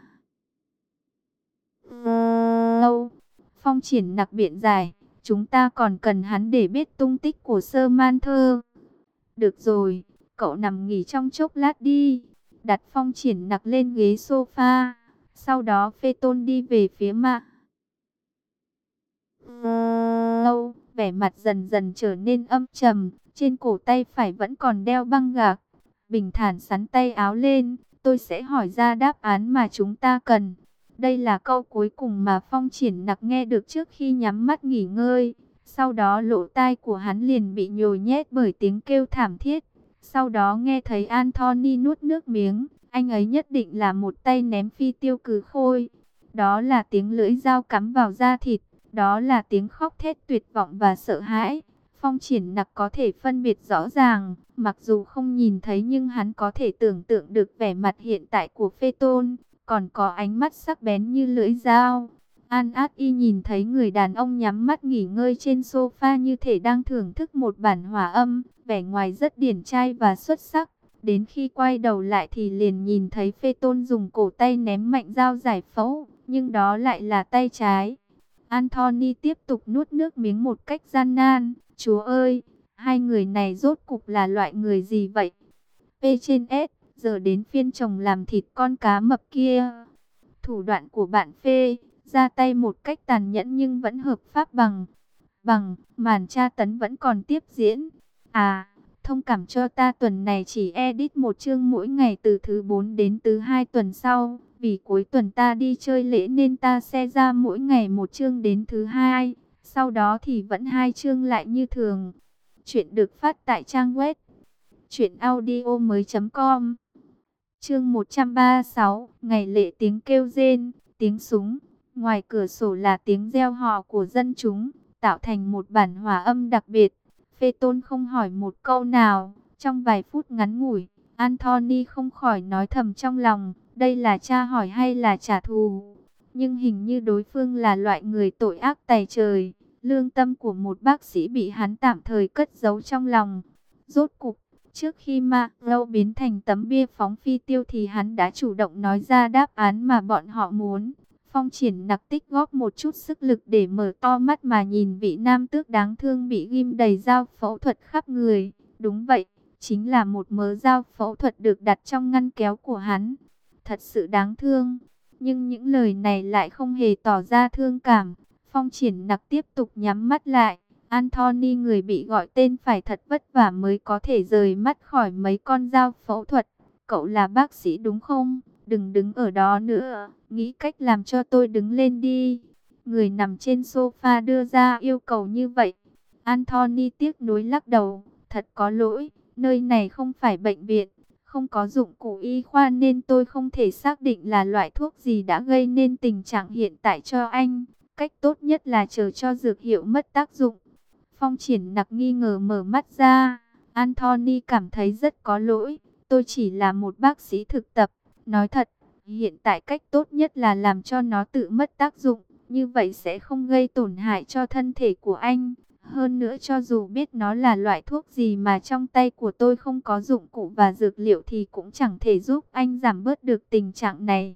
Lâu. Phong Triển Nặc biện giải, chúng ta còn cần hắn để biết tung tích của Sơ Man Thơ. Được rồi, cậu nằm nghỉ trong chốc lát đi. Đặt Phong Triển Nặc lên ghế sofa. Sau đó Phê Tôn đi về phía Ma Lâu, vẻ mặt dần dần trở nên âm trầm, trên cổ tay phải vẫn còn đeo băng gạc. Bình thản xắn tay áo lên, tôi sẽ hỏi ra đáp án mà chúng ta cần. Đây là câu cuối cùng mà Phong Triển Nặc nghe được trước khi nhắm mắt nghỉ ngơi. Sau đó lỗ tai của hắn liền bị nhồi nhét bởi tiếng kêu thảm thiết. Sau đó nghe thấy Anthony nuốt nước miếng, anh ấy nhất định là một tay ném phi tiêu cừ khôi. Đó là tiếng lưỡi dao cắm vào da thịt, đó là tiếng khóc thét tuyệt vọng và sợ hãi. Phong Triển Nặc có thể phân biệt rõ ràng, mặc dù không nhìn thấy nhưng hắn có thể tưởng tượng được vẻ mặt hiện tại của Phê Tôn, còn có ánh mắt sắc bén như lưỡi dao. An Át Y nhìn thấy người đàn ông nhắm mắt nghỉ ngơi trên sofa như thể đang thưởng thức một bản hòa âm, vẻ ngoài rất điển trai và xuất sắc. Đến khi quay đầu lại thì liền nhìn thấy Phê Tôn dùng cổ tay ném mạnh dao giải phẫu, nhưng đó lại là tay trái. Anthony tiếp tục nuốt nước miếng một cách gian nan. Chúa ơi, hai người này rốt cục là loại người gì vậy? P trên S, giờ đến phiên chồng làm thịt con cá mập kia. Thủ đoạn của bạn Phê, ra tay một cách tàn nhẫn nhưng vẫn hợp pháp bằng màn tra tấn vẫn còn tiếp diễn. À, thông cảm cho ta, tuần này chỉ edit một chương mỗi ngày từ thứ 4 đến thứ 2 tuần sau. Vì cuối tuần ta đi chơi lễ nên ta sẽ ra mỗi ngày một chương đến thứ 2. Sau đó thì vẫn 2 chương lại như thường. Chuyện được phát tại trang web truyệnaudiomoi.com. Chương 136, ngày lễ tiếng kêu rên, tiếng súng. Ngoài cửa sổ là tiếng reo hò của dân chúng, tạo thành một bản hòa âm đặc biệt. Phê Tôn không hỏi một câu nào. Trong vài phút ngắn ngủi, Anthony không khỏi nói thầm trong lòng, đây là tra hỏi hay là trả thù? Nhưng hình như đối phương là loại người tội ác tày trời. Lương tâm của một bác sĩ bị hắn tạm thời cất giấu trong lòng. Rốt cục, trước khi Ma Lâu biến thành tấm bia phóng phi tiêu thì hắn đã chủ động nói ra đáp án mà bọn họ muốn. Phong Triển Nặc tích góp một chút sức lực để mở to mắt mà nhìn vị nam tước đáng thương bị ghim đầy dao phẫu thuật khắp người. Đúng vậy, chính là một mớ dao phẫu thuật được đặt trong ngăn kéo của hắn. Thật sự đáng thương, nhưng những lời này lại không hề tỏ ra thương cảm. Phong Triển Nặc tiếp tục nhắm mắt lại. Anthony, người bị gọi tên, phải thật vất vả mới có thể rời mắt khỏi mấy con dao phẫu thuật. Cậu là bác sĩ đúng không? Đừng đứng ở đó nữa, nghĩ cách làm cho tôi đứng lên đi. Người nằm trên sofa đưa ra yêu cầu như vậy. Anthony tiếc nuối lắc đầu, thật có lỗi, nơi này không phải bệnh viện, không có dụng cụ y khoa nên tôi không thể xác định là loại thuốc gì đã gây nên tình trạng hiện tại cho anh. Cách tốt nhất là chờ cho dược hiệu mất tác dụng. Phong Triển Nặc nghi ngờ mở mắt ra. Anthony cảm thấy rất có lỗi, tôi chỉ là một bác sĩ thực tập. Nói thật, hiện tại cách tốt nhất là làm cho nó tự mất tác dụng, như vậy sẽ không gây tổn hại cho thân thể của anh. Hơn nữa, cho dù biết nó là loại thuốc gì mà trong tay của tôi không có dụng cụ và dược liệu thì cũng chẳng thể giúp anh giảm bớt được tình trạng này.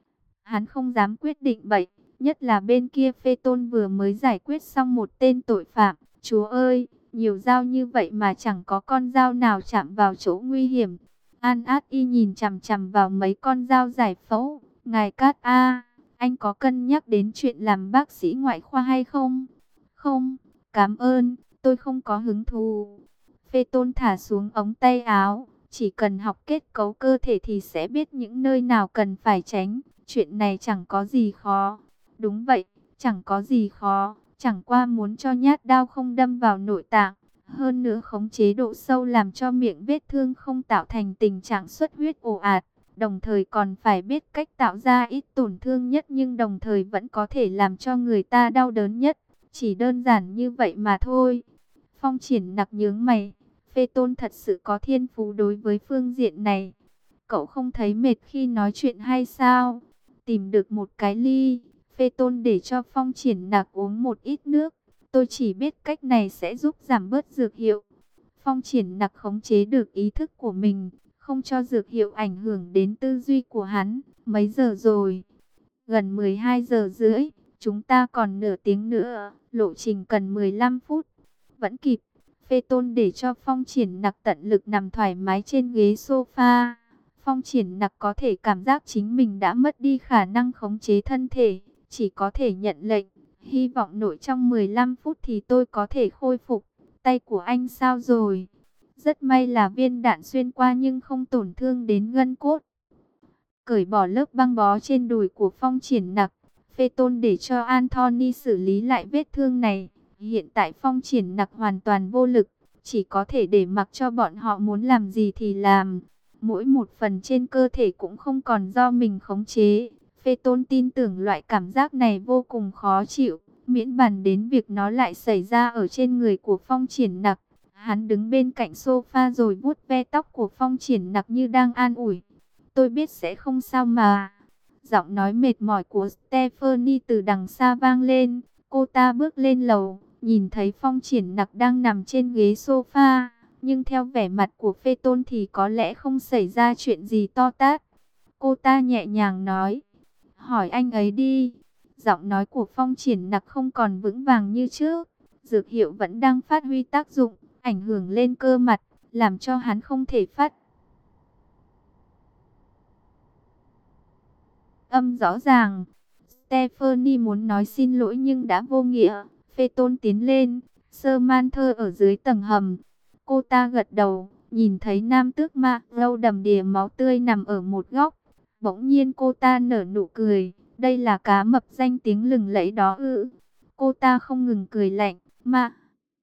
Hắn không dám quyết định bậy, nhất là bên kia Phê Tôn vừa mới giải quyết xong một tên tội phạm. Chúa ơi, nhiều dao như vậy mà chẳng có con dao nào chạm vào chỗ nguy hiểm. An Át Y nhìn chằm chằm vào mấy con dao giải phẫu. Ngài Cát A, anh có cân nhắc đến chuyện làm bác sĩ ngoại khoa hay không? Không, cảm ơn, tôi không có hứng thú. Phê Tôn thả xuống ống tay áo. Chỉ cần học kết cấu cơ thể thì sẽ biết những nơi nào cần phải tránh. Chuyện này chẳng có gì khó. Đúng vậy, chẳng có gì khó. Chẳng qua muốn cho nhát đao không đâm vào nội tạng. Hơn nữa khống chế độ sâu làm cho miệng vết thương không tạo thành tình trạng xuất huyết ồ ạt. Đồng thời còn phải biết cách tạo ra ít tổn thương nhất nhưng đồng thời vẫn có thể làm cho người ta đau đớn nhất. Chỉ đơn giản như vậy mà thôi. Phong Triển Nặc nhướng mày. Phê Tôn thật sự có thiên phú đối với phương diện này. Cậu không thấy mệt khi nói chuyện hay sao? Tìm được một cái ly, Phê Tôn để cho Phong Triển Nặc uống một ít nước. Tôi chỉ biết cách này sẽ giúp giảm bớt dược hiệu. Phong Triển Nặc khống chế được ý thức của mình, không cho dược hiệu ảnh hưởng đến tư duy của hắn. Mấy giờ rồi? Gần 12 giờ rưỡi. Chúng ta còn nửa tiếng nữa, lộ trình cần 15 phút. Vẫn kịp. Phê Tôn để cho Phong Triển Nặc tận lực nằm thoải mái trên ghế sofa. Phong Triển Nặc có thể cảm giác chính mình đã mất đi khả năng khống chế thân thể, chỉ có thể nhận lệnh. Hy vọng nội trong 15 phút thì tôi có thể khôi phục. Tay của anh sao rồi? Rất may là viên đạn xuyên qua nhưng không tổn thương đến gân cốt. Cởi bỏ lớp băng bó trên đùi của Phong Triển Nặc, Phê Tôn để cho Anthony xử lý lại vết thương này. Hiện tại Phong Triển Nặc hoàn toàn vô lực, chỉ có thể để mặc cho bọn họ muốn làm gì thì làm. Mỗi một phần trên cơ thể cũng không còn do mình khống chế. Phê Tôn tin tưởng loại cảm giác này vô cùng khó chịu, miễn bàn đến việc nó lại xảy ra ở trên người của Phong Triển Nặc. Hắn đứng bên cạnh sofa rồi vuốt ve tóc của Phong Triển Nặc như đang an ủi. Tôi biết sẽ không sao mà. Giọng nói mệt mỏi của Stephanie từ đằng xa vang lên. Cô ta bước lên lầu, nhìn thấy Phong Triển Nặc đang nằm trên ghế sofa. Nhưng theo vẻ mặt của Phê Tôn thì có lẽ không xảy ra chuyện gì to tát. Cô ta nhẹ nhàng nói. Hỏi anh ấy đi. Giọng nói của Phong Triển Nặc không còn vững vàng như trước. Dược hiệu vẫn đang phát huy tác dụng, ảnh hưởng lên cơ mặt, làm cho hắn không thể phát âm rõ ràng. Stephanie muốn nói xin lỗi nhưng đã vô nghĩa. Phê Tôn tiến lên. Samantha ở dưới tầng hầm. Cô ta gật đầu, nhìn thấy nam tước ma lâu đầm đìa máu tươi nằm ở một góc. Bỗng nhiên cô ta nở nụ cười. Đây là cá mập danh tiếng lừng lẫy đó ư? Cô ta không ngừng cười lạnh. Ma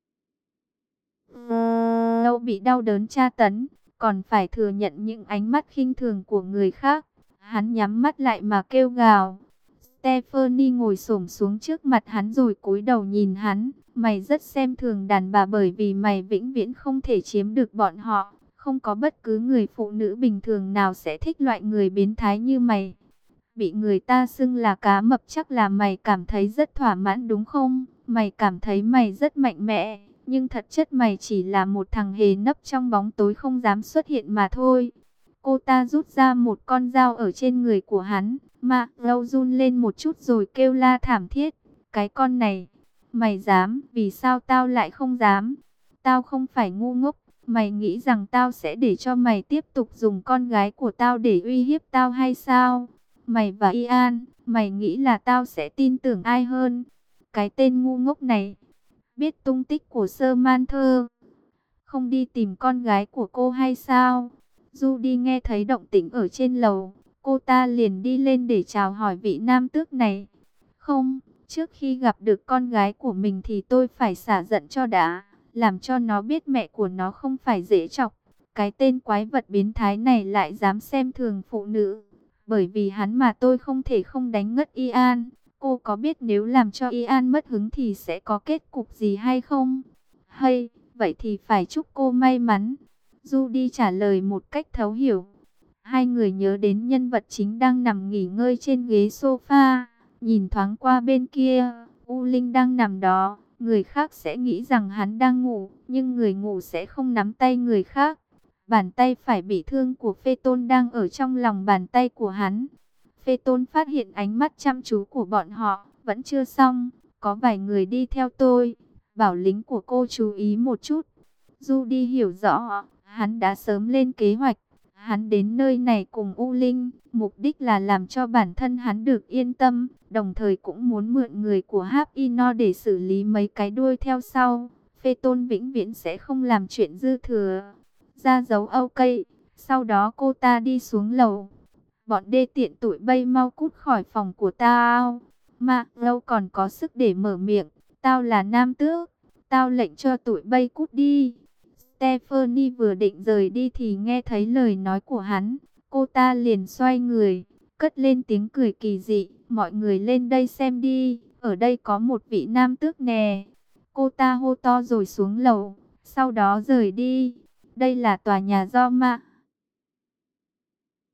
lâu bị đau đớn tra tấn, còn phải thừa nhận những ánh mắt khinh thường của người khác. Hắn nhắm mắt lại mà kêu gào. Stephanie ngồi xổm xuống trước mặt hắn rồi cúi đầu nhìn hắn. Mày rất xem thường đàn bà bởi vì mày vĩnh viễn không thể chiếm được bọn họ. Không có bất cứ người phụ nữ bình thường nào sẽ thích loại người biến thái như mày. Bị người ta xưng là cá mập chắc là mày cảm thấy rất thỏa mãn đúng không? Mày cảm thấy mày rất mạnh mẽ, nhưng thật chất mày chỉ là một thằng hề nấp trong bóng tối không dám xuất hiện mà thôi. Cô ta rút ra một con dao ở trên người của hắn. Mà lâu run lên một chút rồi kêu la thảm thiết. Cái con này, mày dám, vì sao tao lại không dám? Tao không phải ngu ngốc. Mày nghĩ rằng tao sẽ để cho mày tiếp tục dùng con gái của tao để uy hiếp tao hay sao? Mày và Ian, mày nghĩ là tao sẽ tin tưởng ai hơn? Cái tên ngu ngốc này, biết tung tích của Samantha, không đi tìm con gái của cô hay sao? Judy nghe thấy động tĩnh ở trên lầu, cô ta liền đi lên để chào hỏi vị nam tước này. Không, trước khi gặp được con gái của mình thì tôi phải xả giận cho đã, làm cho nó biết mẹ của nó không phải dễ chọc. Cái tên quái vật biến thái này lại dám xem thường phụ nữ. Bởi vì hắn mà tôi không thể không đánh ngất Ian. Cô có biết nếu làm cho Ian mất hứng thì sẽ có kết cục gì hay không? Hay, vậy thì phải chúc cô may mắn. Judy trả lời một cách thấu hiểu. Hai người nhớ đến nhân vật chính đang nằm nghỉ ngơi trên ghế sofa. Nhìn thoáng qua bên kia, U Linh đang nằm đó. Người khác sẽ nghĩ rằng hắn đang ngủ, nhưng người ngủ sẽ không nắm tay người khác. Bàn tay phải bị thương của Phê Tôn đang ở trong lòng bàn tay của hắn. Phê Tôn phát hiện ánh mắt chăm chú của bọn họ. Vẫn chưa xong, có vài người đi theo tôi. Bảo lính của cô chú ý một chút. Judy hiểu rõ, hắn đã sớm lên kế hoạch. Hắn đến nơi này cùng U Linh, mục đích là làm cho bản thân hắn được yên tâm, đồng thời cũng muốn mượn người của Háp Ino để xử lý mấy cái đuôi theo sau. Phê Tôn vĩnh viễn sẽ không làm chuyện dư thừa. Ra dấu ok, sau đó cô ta đi xuống lầu. Bọn đê tiện tụi bay mau cút khỏi phòng của tao. Mà lâu còn có sức để mở miệng, tao là nam tước, tao lệnh cho tụi bay cút đi. Stephanie vừa định rời đi thì nghe thấy lời nói của hắn. Cô ta liền xoay người, cất lên tiếng cười kỳ dị. Mọi người lên đây xem đi, ở đây có một vị nam tước nè. Cô ta hô to rồi xuống lầu, sau đó rời đi. Đây là tòa nhà do Ma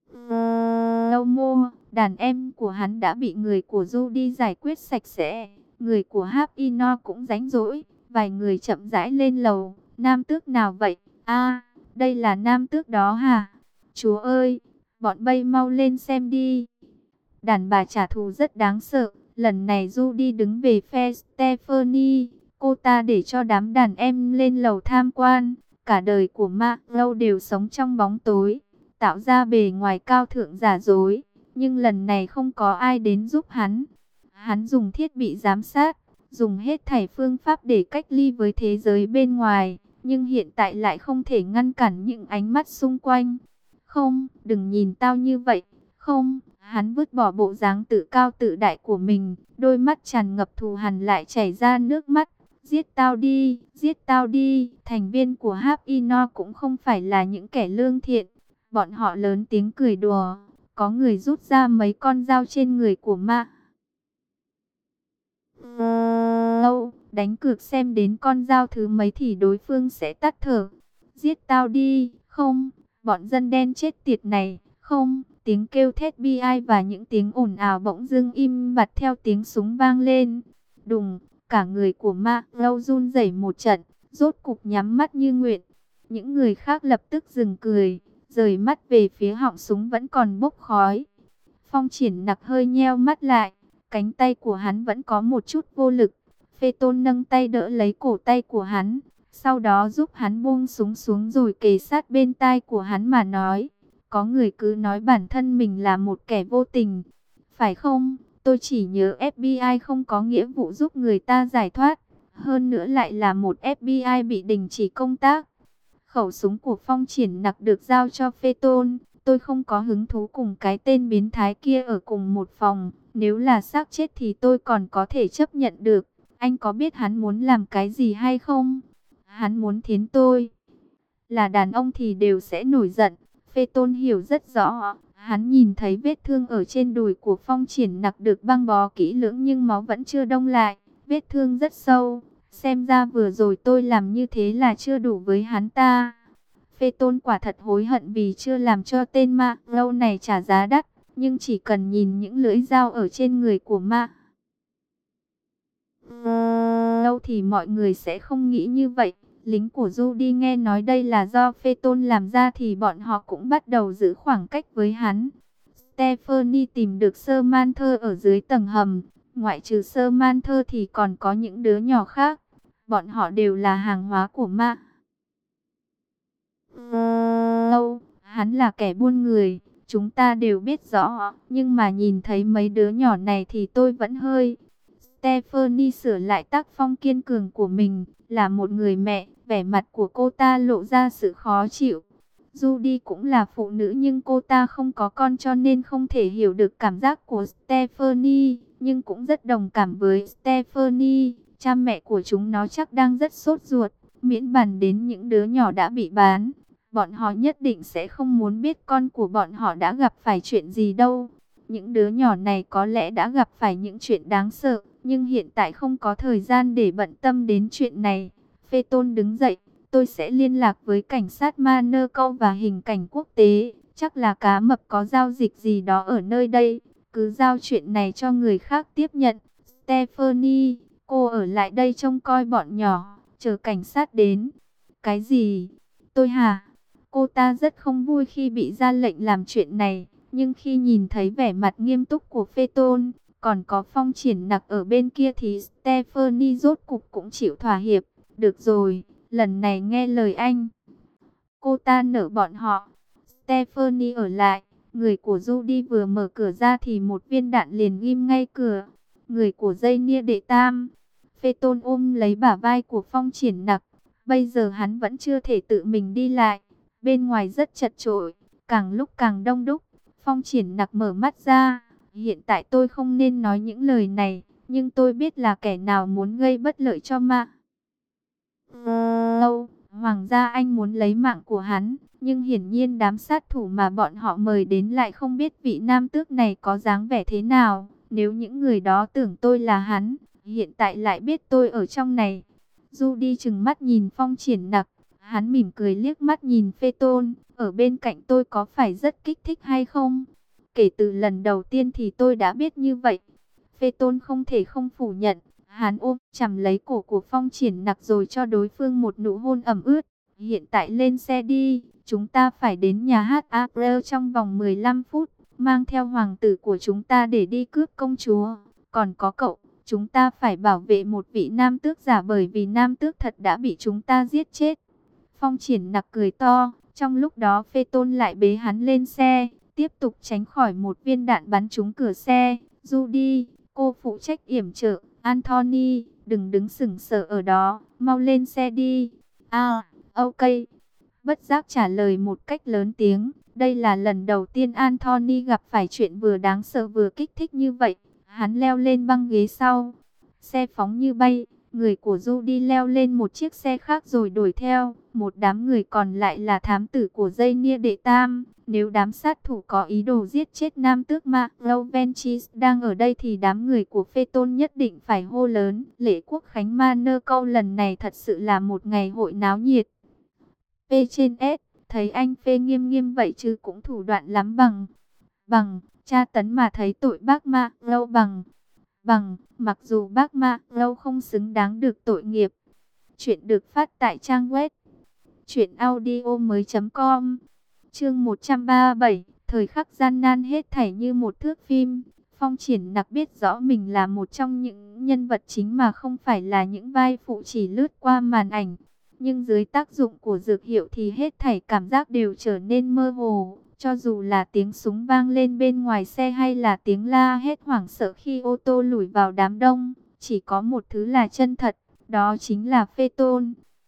Lâu mua. Đàn em của hắn đã bị người của Judy giải quyết sạch sẽ. Người của Hắc Y No cũng rảnh rỗi, vài người chậm rãi lên lầu. Nam tước nào vậy? A, đây là nam tước đó hả? Chúa ơi, bọn bay mau lên xem đi. Đàn bà trả thù rất đáng sợ. Lần này Judy đứng về phe Stephanie. Cô ta để cho đám đàn em lên lầu tham quan. Cả đời của Mark Lâu đều sống trong bóng tối, tạo ra bề ngoài cao thượng giả dối. Nhưng lần này không có ai đến giúp hắn. Hắn dùng thiết bị giám sát, dùng hết thảy phương pháp để cách ly với thế giới bên ngoài. Nhưng hiện tại lại không thể ngăn cản những ánh mắt xung quanh. Không, đừng nhìn tao như vậy. Không, hắn vứt bỏ bộ dáng tự cao tự đại của mình. Đôi mắt tràn ngập thù hằn lại chảy ra nước mắt. Giết tao đi, giết tao đi. Thành viên của Hắc Y No cũng không phải là những kẻ lương thiện. Bọn họ lớn tiếng cười đùa. Có người rút ra mấy con dao trên người của Ma Lâu, đánh cược xem đến con dao thứ mấy thì đối phương sẽ tắt thở. Giết tao đi, không, bọn dân đen chết tiệt này, không. Tiếng kêu thét bi ai và những tiếng ồn ào bỗng dưng im bặt theo tiếng súng vang lên. Đùng, cả người của Ma Lâu run rẩy một trận, rốt cục nhắm mắt như nguyện. Những người khác lập tức dừng cười, rời mắt về phía họng súng vẫn còn bốc khói. Phong Triển Nặc hơi nheo mắt lại, cánh tay của hắn vẫn có một chút vô lực. Phê Tôn nâng tay đỡ lấy cổ tay của hắn, sau đó giúp hắn buông súng xuống rồi kề sát bên tai của hắn mà nói. Có người cứ nói bản thân mình là một kẻ vô tình. Phải không? Tôi chỉ nhớ FBI không có nghĩa vụ giúp người ta giải thoát. Hơn nữa lại là một FBI bị đình chỉ công tác. Khẩu súng của Phong Triển Nặc được giao cho Phê Tôn. Tôi không có hứng thú cùng cái tên biến thái kia ở cùng một phòng. Nếu là xác chết thì tôi còn có thể chấp nhận được. Anh có biết hắn muốn làm cái gì hay không? Hắn muốn thiến tôi. Là đàn ông thì đều sẽ nổi giận. Phê Tôn hiểu rất rõ. Hắn nhìn thấy vết thương ở trên đùi của Phong Triển Nặc được băng bó kỹ lưỡng nhưng máu vẫn chưa đông lại. Vết thương rất sâu. Xem ra vừa rồi tôi làm như thế là chưa đủ với hắn ta. Phê Tôn quả thật hối hận vì chưa làm cho tên Ma Lâu này trả giá đắt. Nhưng chỉ cần nhìn những lưỡi dao ở trên người của Ma Lâu thì mọi người sẽ không nghĩ như vậy. Lính của Judy nghe nói đây là do Phê Tôn làm ra thì bọn họ cũng bắt đầu giữ khoảng cách với hắn. Stephanie tìm được Samantha ở dưới tầng hầm. Ngoại trừ Samantha thì còn có những đứa nhỏ khác. Bọn họ đều là hàng hóa của Ma Lâu. Hắn là kẻ buôn người, chúng ta đều biết rõ. Nhưng mà nhìn thấy mấy đứa nhỏ này thì tôi vẫn hơi... Stephanie sửa lại tác phong kiên cường của mình, là một người mẹ, vẻ mặt của cô ta lộ ra sự khó chịu. Judy cũng là phụ nữ nhưng cô ta không có con cho nên không thể hiểu được cảm giác của Stephanie, nhưng cũng rất đồng cảm với Stephanie. Cha mẹ của chúng nó chắc đang rất sốt ruột, miễn bàn đến những đứa nhỏ đã bị bán. Bọn họ nhất định sẽ không muốn biết con của bọn họ đã gặp phải chuyện gì đâu. Những đứa nhỏ này có lẽ đã gặp phải những chuyện đáng sợ, nhưng hiện tại không có thời gian để bận tâm đến chuyện này. Phê Tôn đứng dậy, tôi sẽ liên lạc với cảnh sát Monaco và hình cảnh quốc tế. Chắc là cá mập có giao dịch gì đó ở nơi đây. Cứ giao chuyện này cho người khác tiếp nhận. Stephanie, cô ở lại đây trông coi bọn nhỏ, chờ cảnh sát đến. Cái gì? Tôi hả? Cô ta rất không vui khi bị ra lệnh làm chuyện này. Nhưng khi nhìn thấy vẻ mặt nghiêm túc của Phê Tôn, còn có Phong Triển Nặc ở bên kia thì Stephanie rốt cục cũng chịu thỏa hiệp. Được rồi, lần này nghe lời anh. Cô ta nợ bọn họ. Stephanie ở lại. Người của Judy vừa mở cửa ra thì một viên đạn liền ghim ngay cửa. Người của dây nia đệ tam. Phê Tôn ôm lấy bả vai của Phong Triển Nặc. Bây giờ hắn vẫn chưa thể tự mình đi lại. Bên ngoài rất chật chội, càng lúc càng đông đúc. Phong Triển Nặc mở mắt ra. Hiện tại tôi không nên nói những lời này, nhưng tôi biết là kẻ nào muốn gây bất lợi cho Ma Lâu. Hoàng gia Anh muốn lấy mạng của hắn, nhưng hiển nhiên đám sát thủ mà bọn họ mời đến lại không biết vị nam tước này có dáng vẻ thế nào. Nếu những người đó tưởng tôi là hắn, hiện tại lại biết tôi ở trong này. Judy trừng mắt nhìn Phong Triển Nặc, hắn mỉm cười liếc mắt nhìn Phê Tôn, ở bên cạnh tôi có phải rất kích thích hay không? Kể từ lần đầu tiên thì tôi đã biết như vậy. Phê Tôn không thể không phủ nhận, Hắn ôm chầm lấy cổ của Phong Triển Nặc rồi cho đối phương một nụ hôn ẩm ướt. Hiện tại lên xe đi, chúng ta phải đến nhà hát Apple trong vòng 15 phút, mang theo hoàng tử của chúng ta để đi cướp công chúa. Còn có cậu, chúng ta phải bảo vệ một vị nam tước giả bởi vì nam tước thật đã bị chúng ta giết chết. Phong Triển Nặc cười to, trong lúc đó Phê Tôn lại bế hắn lên xe, tiếp tục tránh khỏi một viên đạn bắn trúng cửa xe. Judy, cô phụ trách yểm trợ. Anthony, đừng đứng sững sờ ở đó, mau lên xe đi. À, ok. Bất giác trả lời một cách lớn tiếng. Đây là lần đầu tiên Anthony gặp phải chuyện vừa đáng sợ vừa kích thích như vậy. Hắn leo lên băng ghế sau. Xe phóng như bay. Người của Judy leo lên một chiếc xe khác rồi đuổi theo. Một đám người còn lại là thám tử của dây nia đệ tam. Nếu đám sát thủ có ý đồ giết chết nam tước Marlovenchis đang ở đây thì đám người của Phê Tôn nhất định phải hô lớn. Lễ quốc khánh Monaco lần này thật sự là một ngày hội náo nhiệt. P trên S, thấy anh Phê nghiêm nghiêm vậy chứ cũng thủ đoạn lắm bằng tra tấn mà thấy tội bác Marlow bằng mặc dù bác Marlow không xứng đáng được tội nghiệp. Chuyện được phát tại trang web truyệnaudiomoi.com. Chương 137, thời khắc gian nan hết thảy như một thước phim. Phong Triển Nặc biết rõ mình là một trong những nhân vật chính mà không phải là những vai phụ chỉ lướt qua màn ảnh. Nhưng dưới tác dụng của dược hiệu thì hết thảy cảm giác đều trở nên mơ hồ. Cho dù là tiếng súng vang lên bên ngoài xe hay là tiếng la hét hoảng sợ khi ô tô lủi vào đám đông, chỉ có một thứ là chân thật, đó chính là Phê Tôn.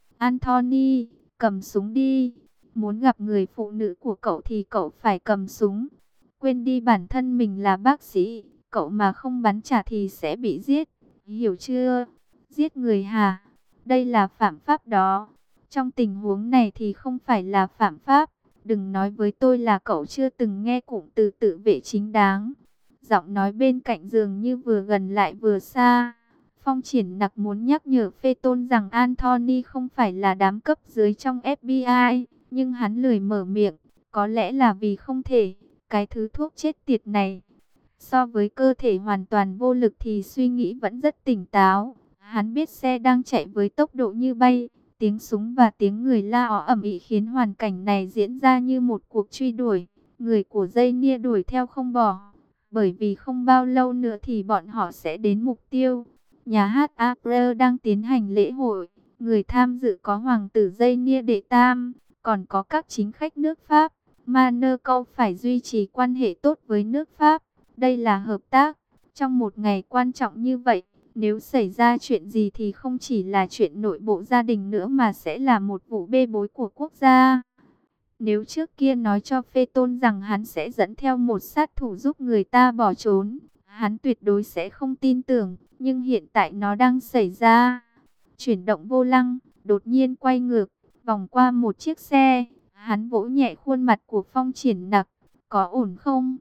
Anthony, cầm súng đi. Muốn gặp người phụ nữ của cậu thì cậu phải cầm súng. Quên đi bản thân mình là bác sĩ, cậu mà không bắn trả thì sẽ bị giết. Hiểu chưa? Giết người hả? Đây là phạm pháp đó. Trong tình huống này thì không phải là phạm pháp. Đừng nói với tôi là cậu chưa từng nghe cụm từ tự vệ chính đáng. Giọng nói bên cạnh dường như vừa gần lại vừa xa. Phong Triển Nặc muốn nhắc nhở Phê Tôn rằng Anthony không phải là đám cấp dưới trong FBI. Nhưng hắn lười mở miệng. Có lẽ là vì không thể. Cái thứ thuốc chết tiệt này. So với cơ thể hoàn toàn vô lực thì suy nghĩ vẫn rất tỉnh táo. Hắn biết xe đang chạy với tốc độ như bay. Tiếng súng và tiếng người la ó ầm ĩ khiến hoàn cảnh này diễn ra như một cuộc truy đuổi. Người của dây nia đuổi theo không bỏ. Bởi vì không bao lâu nữa thì bọn họ sẽ đến mục tiêu. Nhà hát Apple đang tiến hành lễ hội. Người tham dự có hoàng tử dây nia đệ tam. Còn có các chính khách nước Pháp. Monaco phải duy trì quan hệ tốt với nước Pháp. Đây là hợp tác. Trong một ngày quan trọng như vậy, nếu xảy ra chuyện gì thì không chỉ là chuyện nội bộ gia đình nữa mà sẽ là một vụ bê bối của quốc gia. Nếu trước kia nói cho Phê Tôn rằng hắn sẽ dẫn theo một sát thủ giúp người ta bỏ trốn, hắn tuyệt đối sẽ không tin tưởng. Nhưng hiện tại nó đang xảy ra. Chuyển động vô lăng, đột nhiên quay ngược, vòng qua một chiếc xe. Hắn vỗ nhẹ khuôn mặt của Phong Triển Nặc. Có ổn không?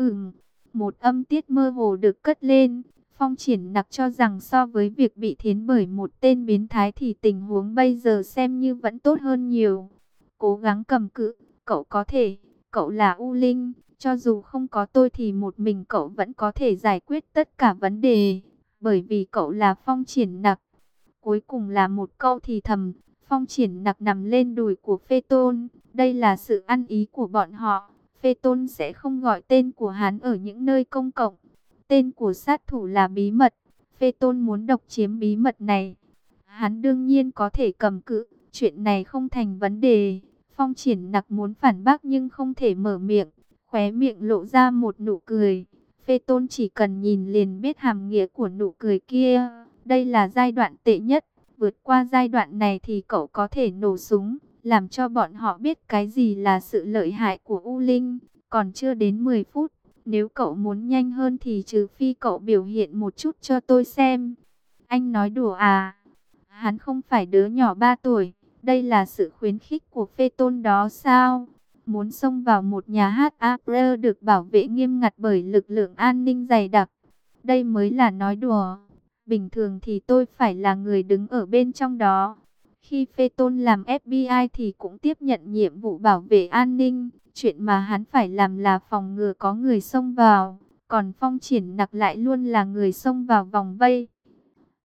Một âm tiết mơ hồ được cất lên. Phong Triển Nặc cho rằng so với việc bị thiến bởi một tên biến thái thì tình huống bây giờ xem như vẫn tốt hơn nhiều. Cố gắng cầm cự, cậu có thể, cậu là U Linh, cho dù không có tôi thì một mình cậu vẫn có thể giải quyết tất cả vấn đề, bởi vì cậu là Phong Triển Nặc. Cuối cùng là một câu thì thầm, Phong Triển Nặc nằm lên đùi của Phê Tôn, đây là sự ăn ý của bọn họ. Phê Tôn sẽ không gọi tên của hắn ở những nơi công cộng. Tên của sát thủ là bí mật. Phê Tôn muốn độc chiếm bí mật này. Hắn đương nhiên có thể cầm cự. Chuyện này không thành vấn đề. Phong Triển Nặc muốn phản bác nhưng không thể mở miệng. Khóe miệng lộ ra một nụ cười. Phê Tôn chỉ cần nhìn liền biết hàm nghĩa của nụ cười kia. Đây là giai đoạn tệ nhất. Vượt qua giai đoạn này thì cậu có thể nổ súng. Làm cho bọn họ biết cái gì là sự lợi hại của U Linh. Còn chưa đến 10 phút. Nếu cậu muốn nhanh hơn thì trừ phi cậu biểu hiện một chút cho tôi xem. Anh nói đùa à? Hắn không phải đứa nhỏ 3 tuổi. Đây là sự khuyến khích của Phê Tôn đó sao? Muốn xông vào một nhà hát Apple được bảo vệ nghiêm ngặt bởi lực lượng an ninh dày đặc. Đây mới là nói đùa. Bình thường thì tôi phải là người đứng ở bên trong đó. Khi Phê Tôn làm FBI thì cũng tiếp nhận nhiệm vụ bảo vệ an ninh. Chuyện mà hắn phải làm là phòng ngừa có người xông vào. Còn Phong Triển Nặc lại luôn là người xông vào vòng vây.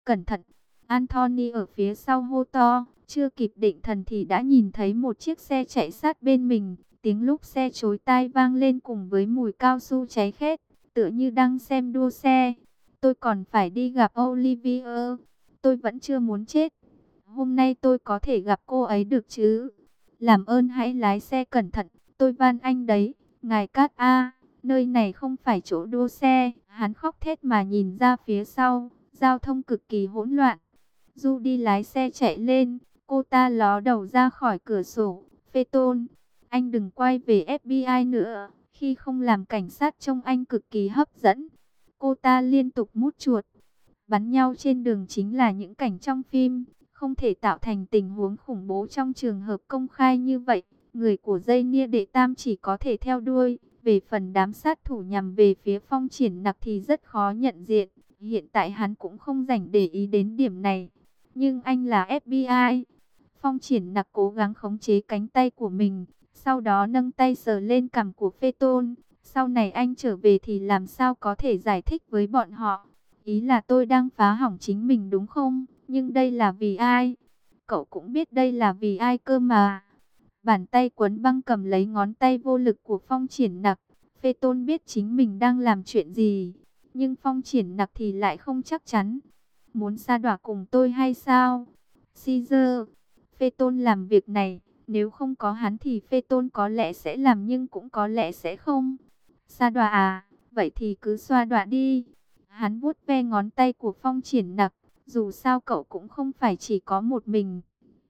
cẩn thận. Anthony ở phía sau hô to, chưa kịp định thần thì đã nhìn thấy một chiếc xe chạy sát bên mình. Tiếng lốp xe chối tai vang lên cùng với mùi cao su cháy khét, tựa như đang xem đua xe. Tôi còn phải đi gặp Olivier, tôi vẫn chưa muốn chết. Hôm nay tôi có thể gặp cô ấy được chứ? Làm ơn hãy lái xe cẩn thận, tôi van anh đấy. Ngài Cát A, nơi này không phải chỗ đua xe. Hắn khóc thét mà nhìn ra phía sau, giao thông cực kỳ hỗn loạn. Judy lái xe chạy lên, cô ta ló đầu ra khỏi cửa sổ. Phaeton, anh đừng quay về FBI nữa, khi không làm cảnh sát trông anh cực kỳ hấp dẫn. Cô ta liên tục mút chuột. Bắn nhau trên đường chính là những cảnh trong phim, không thể tạo thành tình huống khủng bố trong trường hợp công khai như vậy. Người của dây nia đệ tam chỉ có thể theo đuôi. Về phần đám sát thủ nhằm về phía Phong Triển Nặc thì rất khó nhận diện. Hiện tại hắn cũng không rảnh để ý đến điểm này. Nhưng anh là FBI. Phong Triển Nặc cố gắng khống chế cánh tay của mình, sau đó nâng tay sờ lên cằm của Phaeton. Sau này anh trở về thì làm sao có thể giải thích với bọn họ? Ý là tôi đang phá hỏng chính mình đúng không? Nhưng đây là vì ai? Cậu cũng biết đây là vì ai cơ mà. Bàn tay quấn băng cầm lấy ngón tay vô lực của Phong Triển Nặc. Phaeton biết chính mình đang làm chuyện gì, nhưng Phong Triển Nặc thì lại không chắc chắn. Muốn sa đọa cùng tôi hay sao? Caesar, Phaeton làm việc này, nếu không có hắn thì Phaeton có lẽ sẽ làm nhưng cũng có lẽ sẽ không. Sa đọa à, vậy thì cứ xoa đọa đi. Hắn vuốt ve ngón tay của Phong Triển Nặc, dù sao cậu cũng không phải chỉ có một mình.